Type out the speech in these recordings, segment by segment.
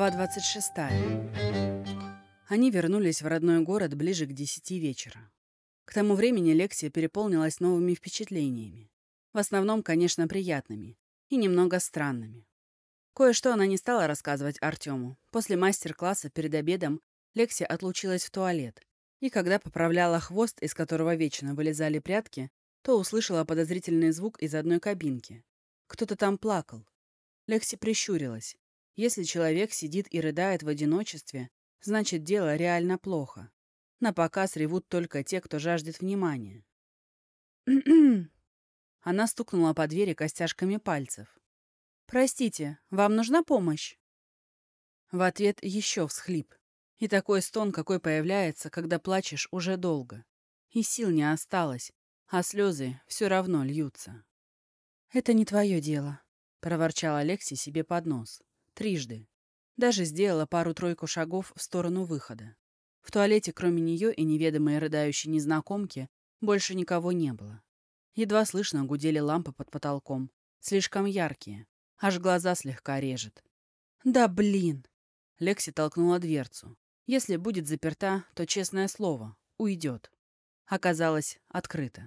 Глава 26. Они вернулись в родной город ближе к 10 вечера. К тому времени Лексия переполнилась новыми впечатлениями. В основном, конечно, приятными и немного странными. Кое-что она не стала рассказывать Артему. После мастер-класса перед обедом Лексия отлучилась в туалет, и когда поправляла хвост, из которого вечно вылезали прядки, то услышала подозрительный звук из одной кабинки. Кто-то там плакал. Лекси прищурилась. Если человек сидит и рыдает в одиночестве, значит, дело реально плохо. На показ ревут только те, кто жаждет внимания. Она стукнула по двери костяшками пальцев. «Простите, вам нужна помощь?» В ответ еще всхлип. И такой стон, какой появляется, когда плачешь уже долго. И сил не осталось, а слезы все равно льются. «Это не твое дело», — проворчала Лекси себе под нос. Трижды. Даже сделала пару-тройку шагов в сторону выхода. В туалете, кроме нее и неведомой рыдающей незнакомки, больше никого не было. Едва слышно гудели лампы под потолком. Слишком яркие. Аж глаза слегка режет. «Да блин!» Лекси толкнула дверцу. Если будет заперта, то, честное слово, уйдет. Оказалось, открыто.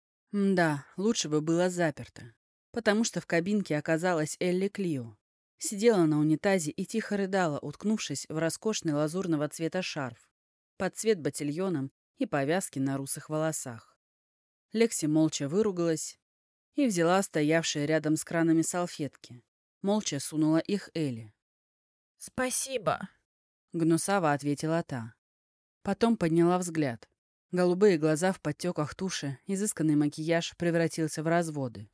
Да, лучше бы было заперто. Потому что в кабинке оказалась Элли Клио. Сидела на унитазе и тихо рыдала, уткнувшись в роскошный лазурного цвета шарф, под цвет ботильоном и повязки на русых волосах. Лекси молча выругалась и взяла стоявшие рядом с кранами салфетки. Молча сунула их Элли. «Спасибо», — гнусаво ответила та. Потом подняла взгляд. Голубые глаза в подтеках туши, изысканный макияж превратился в разводы.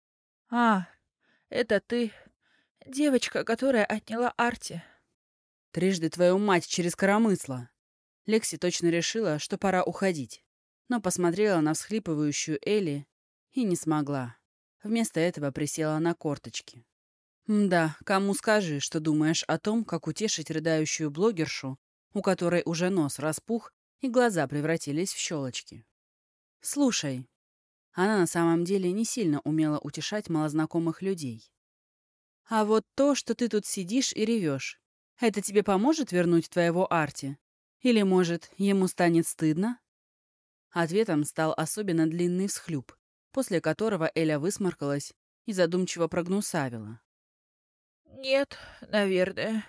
«А, это ты, девочка, которая отняла Арти». «Трижды твою мать через коромысло!» Лекси точно решила, что пора уходить, но посмотрела на всхлипывающую Элли и не смогла. Вместо этого присела на корточки. Да, кому скажи, что думаешь о том, как утешить рыдающую блогершу, у которой уже нос распух и глаза превратились в щелочки. «Слушай». Она на самом деле не сильно умела утешать малознакомых людей. «А вот то, что ты тут сидишь и ревешь, это тебе поможет вернуть твоего Арти? Или, может, ему станет стыдно?» Ответом стал особенно длинный всхлюп, после которого Эля высморкалась и задумчиво прогнусавила. «Нет, наверное».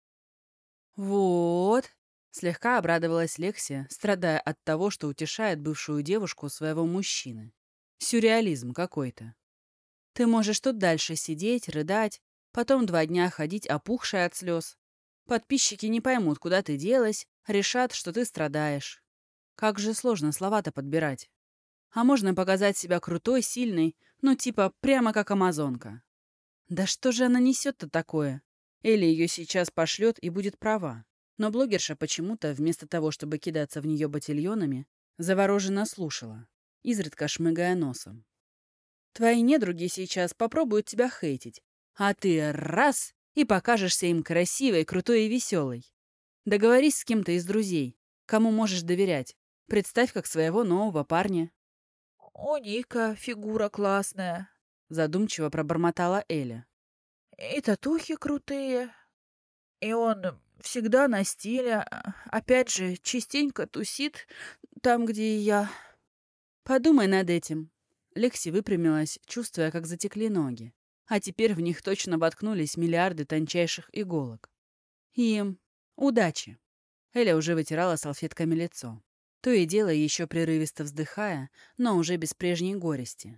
«Вот», — слегка обрадовалась Лексия, страдая от того, что утешает бывшую девушку своего мужчины. Сюрреализм какой-то. «Ты можешь тут дальше сидеть, рыдать, потом 2 дня ходить опухшая от слез. Подписчики не поймут, куда ты делась, решат, что ты страдаешь. Как же сложно слова-то подбирать. А можно показать себя крутой, сильной, ну типа прямо как амазонка. Да что же она несет-то такое? Элли ее сейчас пошлет и будет права. Но блогерша почему-то, вместо того, чтобы кидаться в нее ботильонами, завороженно слушала, изредка шмыгая носом. Твои недруги сейчас попробуют тебя хейтить, а ты раз и покажешься им красивой, крутой и веселой. Договорись с кем-то из друзей, кому можешь доверять. Представь как своего нового парня. «У Ника фигура классная. Задумчиво пробормотала Эля. И татухи крутые. И он всегда на стиле. Опять же, частенько тусит там, где и я». Подумай над этим. Лекси выпрямилась, чувствуя, как затекли ноги. А теперь в них точно воткнулись миллиарды тончайших иголок. Им удачи. Эля уже вытирала салфетками лицо. То и дело еще прерывисто вздыхая, но уже без прежней горести.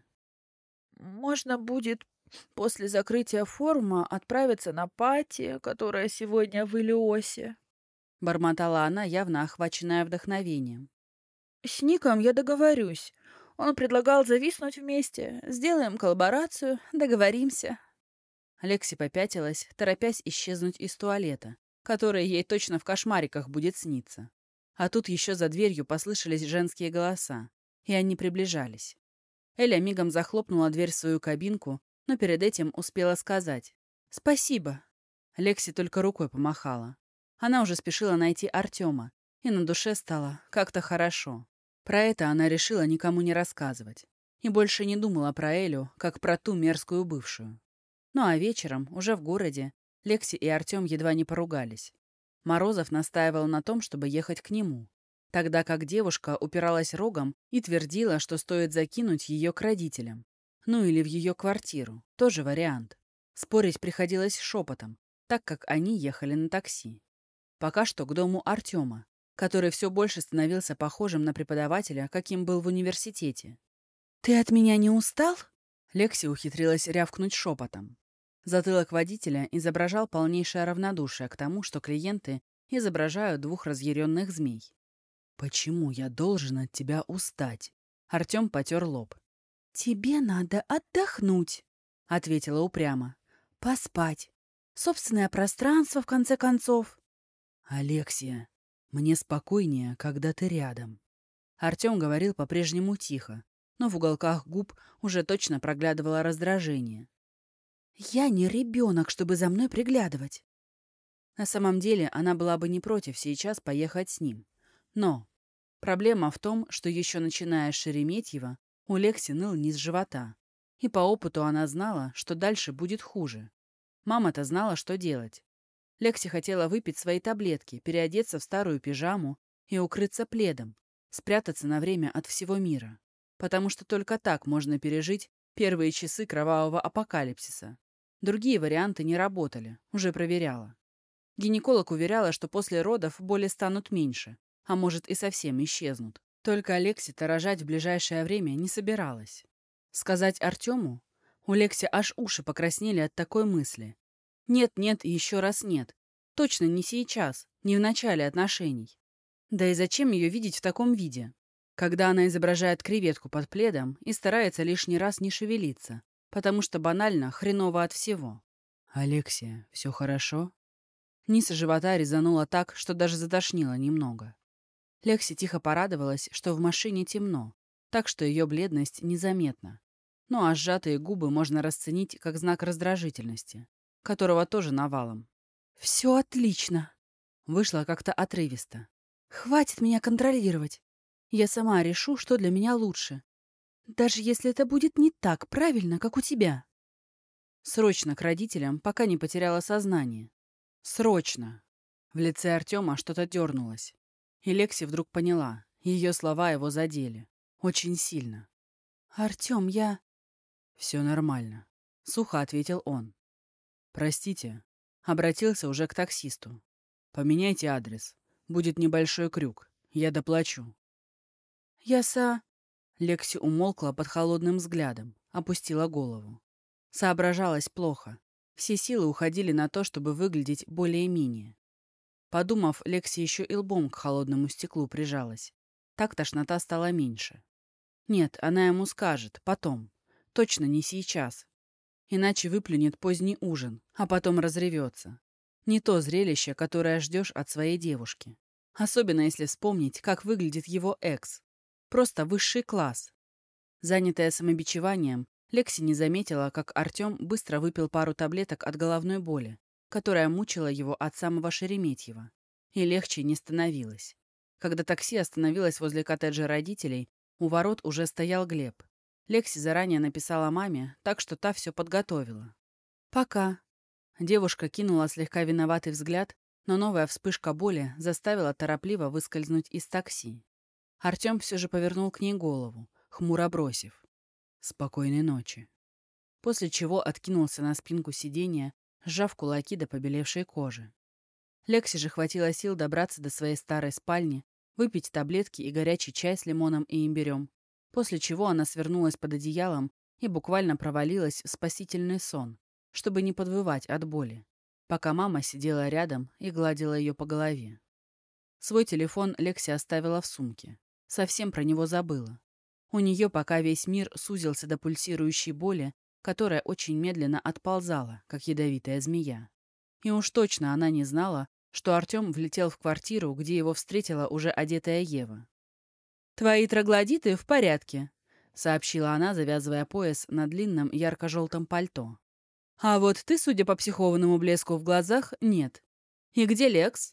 «Можно будет после закрытия форума отправиться на пати, которая сегодня в Илиосе». Бормотала она, явно охваченная вдохновением. «С Ником я договорюсь. Он предлагал зависнуть вместе. Сделаем коллаборацию, договоримся». Лекси попятилась, торопясь исчезнуть из туалета, который ей точно в кошмариках будет сниться. А тут еще за дверью послышались женские голоса, и они приближались. Эля мигом захлопнула дверь в свою кабинку, но перед этим успела сказать «Спасибо». Лекси только рукой помахала. Она уже спешила найти Артема, и на душе стало как-то хорошо. Про это она решила никому не рассказывать. И больше не думала про Элю, как про ту мерзкую бывшую. Ну а вечером, уже в городе, Лекси и Артем едва не поругались. Морозов настаивал на том, чтобы ехать к нему, тогда как девушка упиралась рогом и твердила, что стоит закинуть ее к родителям. Ну или в ее квартиру. Тоже вариант. Спорить приходилось шепотом, так как они ехали на такси. Пока что к дому Артема, который все больше становился похожим на преподавателя, каким был в университете. «Ты от меня не устал?» Лекси ухитрилась рявкнуть шепотом. Затылок водителя изображал полнейшее равнодушие к тому, что клиенты изображают двух разъяренных змей. «Почему я должен от тебя устать?» Артем потер лоб. «Тебе надо отдохнуть», — ответила упрямо. «Поспать. Собственное пространство, в конце концов». «Алексия, мне спокойнее, когда ты рядом». Артем говорил по-прежнему тихо, но в уголках губ уже точно проглядывало раздражение. «Я не ребенок, чтобы за мной приглядывать». На самом деле она была бы не против сейчас поехать с ним. Но проблема в том, что еще начиная с Шереметьева, у Лекси ныл низ живота. И по опыту она знала, что дальше будет хуже. Мама-то знала, что делать. Лекси хотела выпить свои таблетки, переодеться в старую пижаму и укрыться пледом, спрятаться на время от всего мира. Потому что только так можно пережить первые часы кровавого апокалипсиса. Другие варианты не работали, уже проверяла. Гинеколог уверяла, что после родов боли станут меньше, а может и совсем исчезнут. Только Алексе-то рожать в ближайшее время не собиралась. Сказать Артему? У Лекси аж уши покраснели от такой мысли. Нет-нет и еще раз нет. Точно не сейчас, не в начале отношений. Да и зачем ее видеть в таком виде? Когда она изображает креветку под пледом и старается лишний раз не шевелиться, потому что банально хреново от всего. «Алексия, все хорошо?» Низ живота резануло так, что даже затошнило немного. Лекси тихо порадовалась, что в машине темно, так что ее бледность незаметна. Ну а сжатые губы можно расценить как знак раздражительности, которого тоже навалом. «Все отлично», — вышло как-то отрывисто. «Хватит меня контролировать. Я сама решу, что для меня лучше. Даже если это будет не так правильно, как у тебя». Срочно к родителям, пока не потеряла сознание. Срочно. В лице Артема что-то дернулось. И Лекси вдруг поняла. Ее слова его задели. Очень сильно. «Артем, я...» «Все нормально», — сухо ответил он. «Простите». Обратился уже к таксисту. «Поменяйте адрес. Будет небольшой крюк. Я доплачу». Лекси умолкла под холодным взглядом, опустила голову. Соображалась плохо. Все силы уходили на то, чтобы выглядеть более-менее. Подумав, Лекси еще и лбом к холодному стеклу прижалась. Так тошнота стала меньше. Нет, она ему скажет, потом. Точно не сейчас. Иначе выплюнет поздний ужин, а потом разревется. Не то зрелище, которое ждешь от своей девушки. Особенно если вспомнить, как выглядит его экс. Просто высший класс. Занятая самобичеванием, Лекси не заметила, как Артем быстро выпил пару таблеток от головной боли, которая мучила его от самого Шереметьева. И легче не становилось. Когда такси остановилось возле коттеджа родителей, у ворот уже стоял Глеб. Лекси заранее написала маме, так что та все подготовила. «Пока». Девушка кинула слегка виноватый взгляд, но новая вспышка боли заставила торопливо выскользнуть из такси. Артем все же повернул к ней голову, хмуро бросив: «Спокойной ночи». После чего откинулся на спинку сиденья, сжав кулаки до побелевшей кожи. Лекси же хватило сил добраться до своей старой спальни, выпить таблетки и горячий чай с лимоном и имбирем, после чего она свернулась под одеялом и буквально провалилась в спасительный сон, чтобы не подвывать от боли, пока мама сидела рядом и гладила ее по голове. Свой телефон Лекси оставила в сумке. Совсем про него забыла. У нее пока весь мир сузился до пульсирующей боли, которая очень медленно отползала, как ядовитая змея. И уж точно она не знала, что Артем влетел в квартиру, где его встретила уже одетая Ева. «Твои троглодиты в порядке», — сообщила она, завязывая пояс на длинном ярко-желтом пальто. «А вот ты, судя по психованному блеску в глазах, нет. И где Лекс?»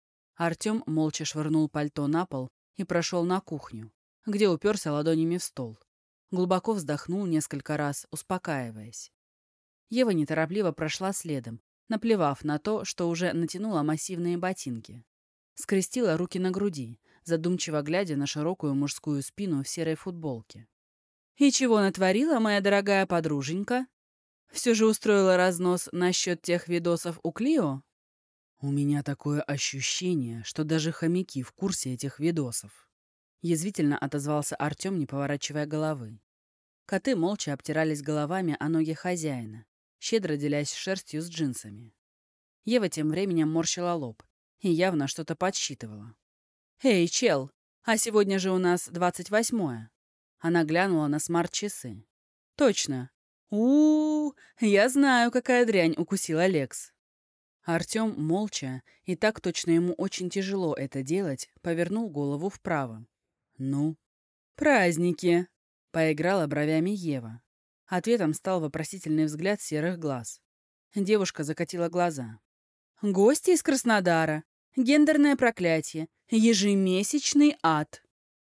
Артем молча швырнул пальто на пол и прошел на кухню, где уперся ладонями в стол. Глубоко вздохнул несколько раз, успокаиваясь. Ева неторопливо прошла следом, наплевав на то, что уже натянула массивные ботинки. Скрестила руки на груди, задумчиво глядя на широкую мужскую спину в серой футболке. «И чего натворила моя дорогая подруженька? Все же устроила разнос насчет тех видосов у Клио?» «У меня такое ощущение, что даже хомяки в курсе этих видосов», — язвительно отозвался Артем, не поворачивая головы. Коты молча обтирались головами о ноги хозяина, щедро делясь шерстью с джинсами. Ева тем временем морщила лоб и явно что-то подсчитывала. «Эй, чел, а сегодня же у нас 28-е». Она глянула на смарт-часы. «Точно. Я знаю, какая дрянь укусила Лекс». Артем молча, и так точно ему очень тяжело это делать, повернул голову вправо. «Ну?» «Праздники!» — поиграла бровями Ева. Ответом стал вопросительный взгляд серых глаз. Девушка закатила глаза. «Гости из Краснодара. Гендерное проклятие. Ежемесячный ад».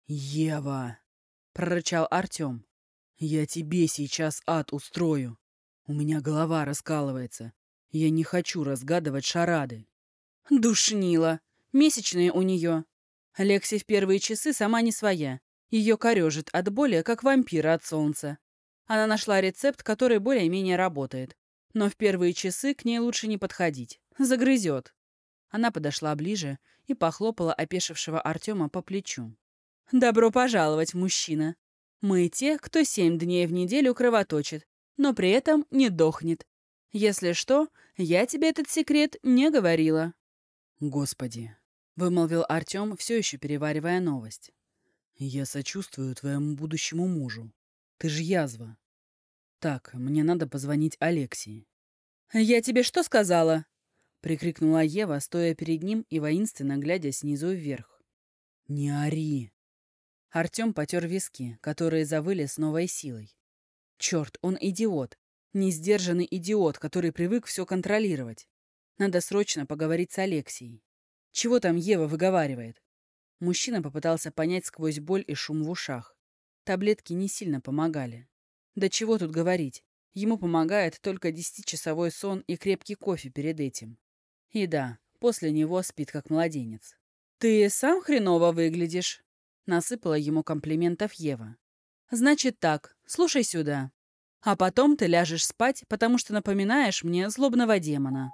«Ева!» — прорычал Артем. «Я тебе сейчас ад устрою. У меня голова раскалывается. Я не хочу разгадывать шарады». «Душнила. Месячные у нее. Лекси в первые часы сама не своя. Ее корежит от боли, как вампира от солнца. Она нашла рецепт, который более-менее работает. Но в первые часы к ней лучше не подходить. Загрызет». Она подошла ближе и похлопала опешившего Артема по плечу. «Добро пожаловать, мужчина. Мы те, кто 7 дней в неделю кровоточит, но при этом не дохнет. Если что, я тебе этот секрет не говорила». «Господи», — вымолвил Артем, все еще переваривая новость. «Я сочувствую твоему будущему мужу. Ты же язва. Так, мне надо позвонить Алексии». «Я тебе что сказала?» — прикрикнула Ева, стоя перед ним и воинственно глядя снизу вверх. «Не ори!» Артем потер виски, которые завыли с новой силой. Черт, он идиот. Несдержанный идиот, который привык все контролировать. Надо срочно поговорить с Алексией. Чего там Ева выговаривает? Мужчина попытался понять сквозь боль и шум в ушах. Таблетки не сильно помогали. Да чего тут говорить? Ему помогает только 10-часовой сон и крепкий кофе перед этим. И да, после него спит как младенец. «Ты сам хреново выглядишь», — насыпала ему комплиментов Ева. «Значит так, слушай сюда. А потом ты ляжешь спать, потому что напоминаешь мне злобного демона».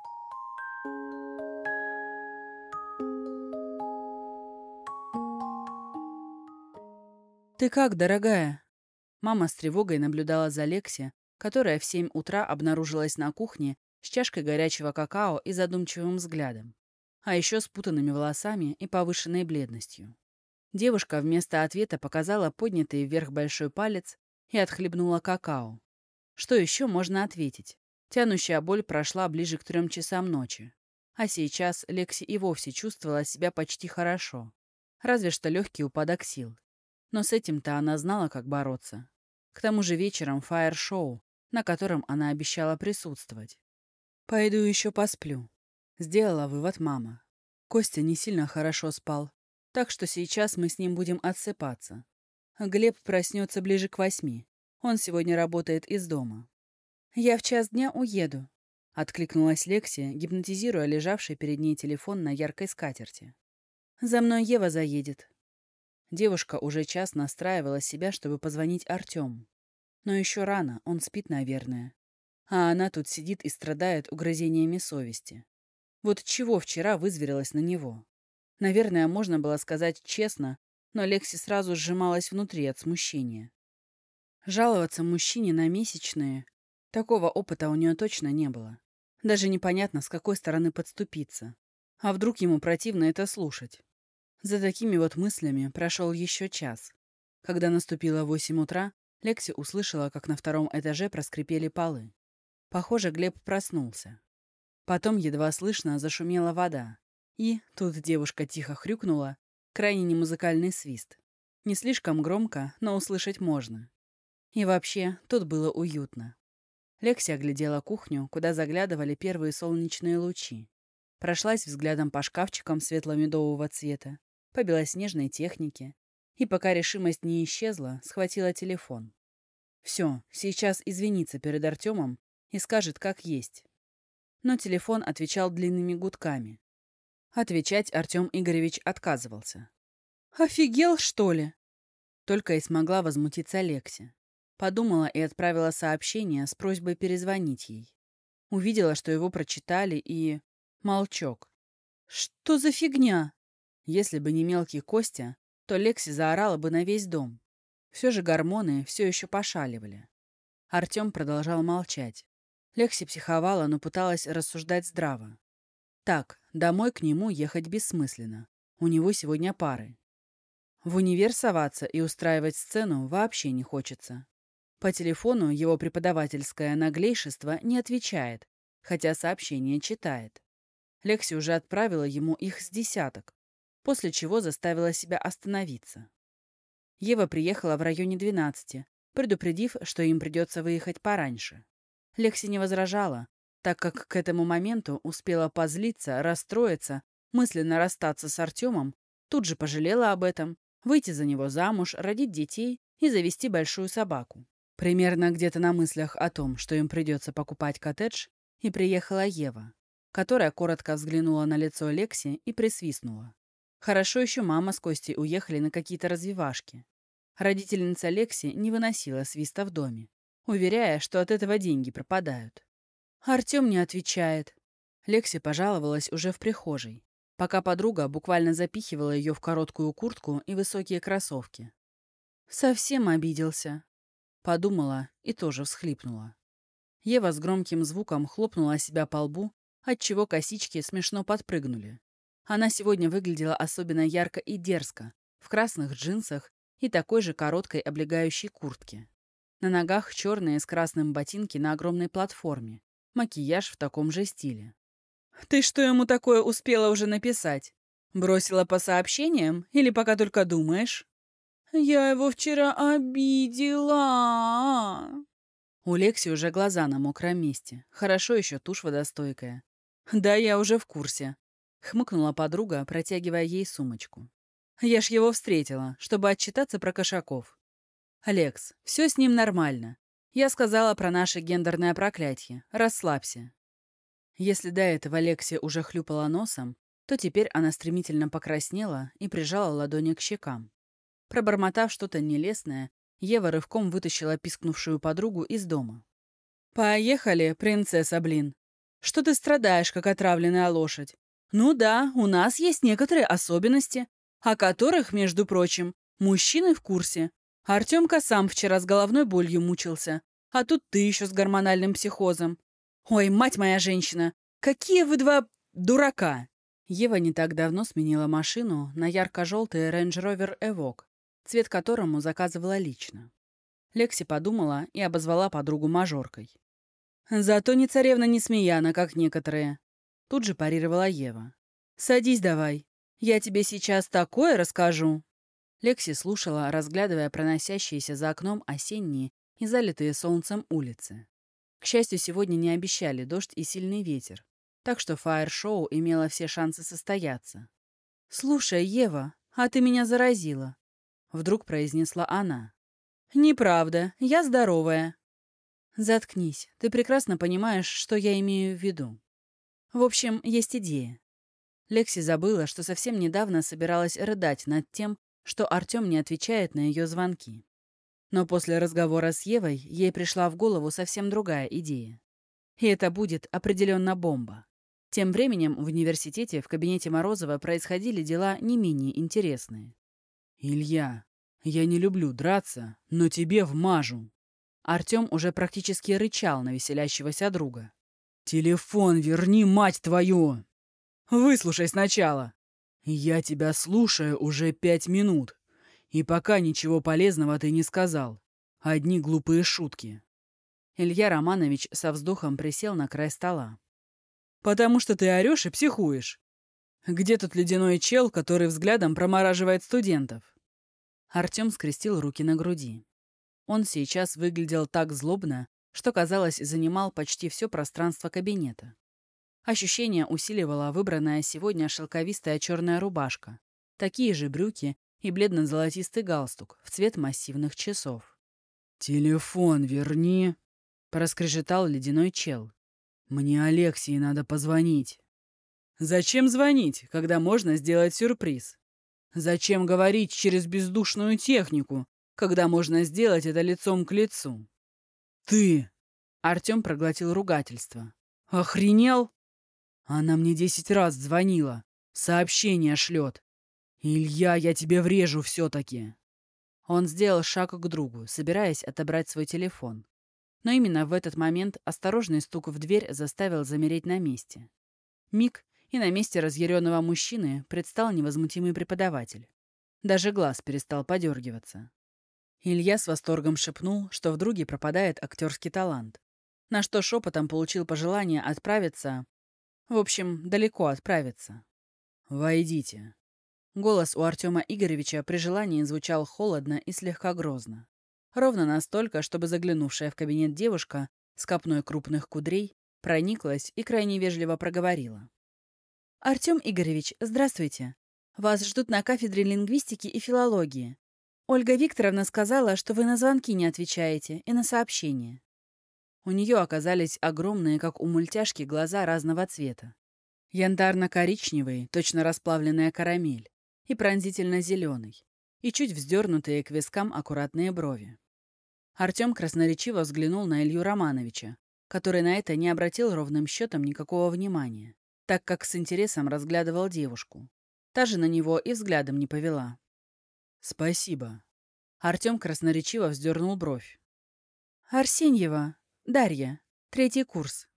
«Ты как, дорогая?» Мама с тревогой наблюдала за Лекси, которая в 7 утра обнаружилась на кухне с чашкой горячего какао и задумчивым взглядом, а еще с путанными волосами и повышенной бледностью. Девушка вместо ответа показала поднятый вверх большой палец и отхлебнула какао. Что еще можно ответить? Тянущая боль прошла ближе к 3 часам ночи. А сейчас Лекси и вовсе чувствовала себя почти хорошо. Разве что легкий упадок сил. Но с этим-то она знала, как бороться. К тому же вечером фаер-шоу, на котором она обещала присутствовать. «Пойду еще посплю», — сделала вывод мама. Костя не сильно хорошо спал, так что сейчас мы с ним будем отсыпаться. Глеб проснется ближе к 8. Он сегодня работает из дома. «Я в час дня уеду», — откликнулась Лекси, гипнотизируя лежавший перед ней телефон на яркой скатерти. «За мной Ева заедет». Девушка уже час настраивала себя, чтобы позвонить Артему. Но еще рано, он спит, наверное. А она тут сидит и страдает угрызениями совести. Вот чего вчера вызверилась на него? Наверное, можно было сказать честно, но Лекси сразу сжималась внутри от смущения. Жаловаться мужчине на месячные — такого опыта у нее точно не было. Даже непонятно, с какой стороны подступиться. А вдруг ему противно это слушать? За такими вот мыслями прошел еще час. Когда наступило 8 утра, Лекси услышала, как на 2-м этаже проскрипели полы. Похоже, Глеб проснулся. Потом едва слышно зашумела вода. И тут девушка тихо хрюкнула, крайне немузыкальный свист. Не слишком громко, но услышать можно. И вообще, тут было уютно. Лекси оглядела кухню, куда заглядывали первые солнечные лучи. Прошлась взглядом по шкафчикам светло-медового цвета, по белоснежной технике. И пока решимость не исчезла, схватила телефон. Все, сейчас извинится перед Артемом и скажет, как есть. но телефон отвечал длинными гудками. Отвечать Артем Игоревич отказывался. «Офигел, что ли?» Только и смогла возмутиться Лекси. Подумала и отправила сообщение с просьбой перезвонить ей. Увидела, что его прочитали, и... молчок. «Что за фигня?» Если бы не мелкий Костя, то Лекси заорала бы на весь дом. Все же гормоны все еще пошаливали. Артем продолжал молчать. Лекси психовала, но пыталась рассуждать здраво. Так, домой к нему ехать бессмысленно. У него сегодня пары. В универ соваться и устраивать сцену вообще не хочется. По телефону его преподавательское наглейшество не отвечает, хотя сообщение читает. Лекси уже отправила ему их с десяток, после чего заставила себя остановиться. Ева приехала в районе 12, предупредив, что им придется выехать пораньше. Лекси не возражала, так как к этому моменту успела позлиться, расстроиться, мысленно расстаться с Артемом, тут же пожалела об этом, выйти за него замуж, родить детей и завести большую собаку. Примерно где-то на мыслях о том, что им придется покупать коттедж, и приехала Ева, которая коротко взглянула на лицо Лекси и присвистнула. Хорошо еще мама с Костей уехали на какие-то развивашки. Родительница Лекси не выносила свиста в доме, уверяя, что от этого деньги пропадают. Артем не отвечает. Лекси пожаловалась уже в прихожей, пока подруга буквально запихивала ее в короткую куртку и высокие кроссовки. «Совсем обиделся», — подумала и тоже всхлипнула. Ева с громким звуком хлопнула себя по лбу, отчего косички смешно подпрыгнули. Она сегодня выглядела особенно ярко и дерзко, в красных джинсах и такой же короткой облегающей куртке. На ногах черные с красным ботинки на огромной платформе, макияж в таком же стиле. «Ты что ему такое успела уже написать? Бросила по сообщениям или пока только думаешь?» «Я его вчера обидела». У Лекси уже глаза на мокром месте. Хорошо еще тушь водостойкая. «Да, я уже в курсе», — хмыкнула подруга, протягивая ей сумочку. «Я ж его встретила, чтобы отчитаться про кошаков». «Лекс, все с ним нормально. Я сказала про наше гендерное проклятие. Расслабься». Если до этого Лекси уже хлюпала носом, то теперь она стремительно покраснела и прижала ладони к щекам. Пробормотав что-то нелестное, Ева рывком вытащила пискнувшую подругу из дома. «Поехали, принцесса, блин. Что ты страдаешь, как отравленная лошадь? Ну да, у нас есть некоторые особенности, о которых, между прочим, мужчины в курсе. Артемка сам вчера с головной болью мучился, а тут ты еще с гормональным психозом. Ой, мать моя женщина, какие вы два дурака!» Ева не так давно сменила машину на ярко-желтый Range Rover Evoque, цвет которому заказывала лично. Лекси подумала и обозвала подругу мажоркой. «Зато не царевна, не смеяна, как некоторые». Тут же парировала Ева. «Садись давай. Я тебе сейчас такое расскажу». Лекси слушала, разглядывая проносящиеся за окном осенние и залитые солнцем улицы. К счастью, сегодня не обещали дождь и сильный ветер, так что фаер-шоу имело все шансы состояться. «Слушай, Ева, а ты меня заразила», — вдруг произнесла она. «Неправда, я здоровая». «Заткнись, ты прекрасно понимаешь, что я имею в виду. В общем, есть идея». Лекси забыла, что совсем недавно собиралась рыдать над тем, что Артем не отвечает на ее звонки. Но после разговора с Евой ей пришла в голову совсем другая идея. И это будет определенно бомба. Тем временем в университете в кабинете Морозова происходили дела не менее интересные. «Илья, я не люблю драться, но тебе вмажу». Артем уже практически рычал на веселящегося друга. «Телефон верни, мать твою!» «Выслушай сначала!» «Я тебя слушаю уже 5 минут, и пока ничего полезного ты не сказал. Одни глупые шутки». Илья Романович со вздохом присел на край стола. «Потому что ты орешь и психуешь. Где тут ледяной чел, который взглядом промораживает студентов?» Артем скрестил руки на груди. Он сейчас выглядел так злобно, что, казалось, занимал почти все пространство кабинета. Ощущение усиливала выбранная сегодня шелковистая черная рубашка, такие же брюки и бледно-золотистый галстук в цвет массивных часов. «Телефон верни», — проскрежетал ледяной чел. Мне Алексее надо позвонить. Зачем звонить, когда можно сделать сюрприз? Зачем говорить через бездушную технику, когда можно сделать это лицом к лицу? Ты! Артем проглотил ругательство. Охренел? Она мне 10 раз звонила. Сообщение шлет. Илья, я тебе врежу все-таки. Он сделал шаг к другу, собираясь отобрать свой телефон. Но именно в этот момент осторожный стук в дверь заставил замереть на месте. Миг, и на месте разъяренного мужчины предстал невозмутимый преподаватель. Даже глаз перестал подергиваться. Илья с восторгом шепнул, что в друге пропадает актерский талант, на что шепотом получил пожелание отправиться... В общем, далеко отправиться. «Войдите». Голос у Артема Игоревича при желании звучал холодно и слегка грозно. Ровно настолько, чтобы заглянувшая в кабинет девушка с копной крупных кудрей прониклась и крайне вежливо проговорила. «Артем Игоревич, здравствуйте. Вас ждут на кафедре лингвистики и филологии. Ольга Викторовна сказала, что вы на звонки не отвечаете и на сообщения». У нее оказались огромные, как у мультяшки, глаза разного цвета. Янтарно-коричневый, точно расплавленная карамель, и пронзительно-зеленый, и чуть вздернутые к вискам аккуратные брови. Артем красноречиво взглянул на Илью Романовича, который на это не обратил ровным счетом никакого внимания, так как с интересом разглядывал девушку. Та же на него и взглядом не повела. «Спасибо». Артем красноречиво вздернул бровь. «Арсеньева, Дарья, 3-й курс».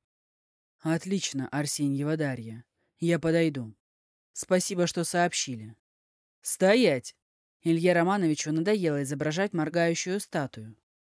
«Отлично, Арсеньева Дарья. Я подойду. Спасибо, что сообщили». «Стоять!» Илье Романовичу надоело изображать моргающую статую.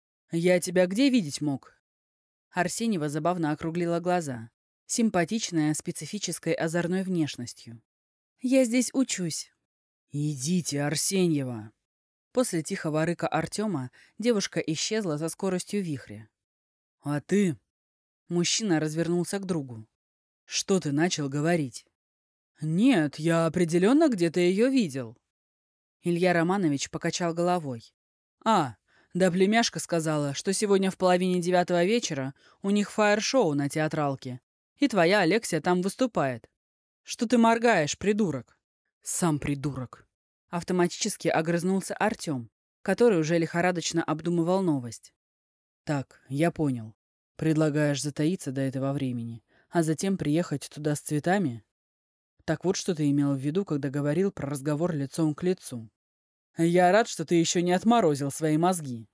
«Я тебя где видеть мог?» Арсеньева забавно округлила глаза, симпатичная, специфической озорной внешностью. «Я здесь учусь». «Идите, Арсеньева!» После тихого рыка Артема девушка исчезла со скоростью вихря. «А ты?» Мужчина развернулся к другу. «Что ты начал говорить?» «Нет, я определенно где-то ее видел». Илья Романович покачал головой. Да племяшка сказала, что сегодня в 8:30 вечера у них фаер-шоу на театралке, и твоя Алексия там выступает. Что ты моргаешь, придурок?» «Сам придурок». Автоматически огрызнулся Артем, который уже лихорадочно обдумывал новость. «Так, я понял. Предлагаешь затаиться до этого времени, а затем приехать туда с цветами? Так вот, что ты имел в виду, когда говорил про разговор лицом к лицу. Я рад, что ты еще не отморозил свои мозги».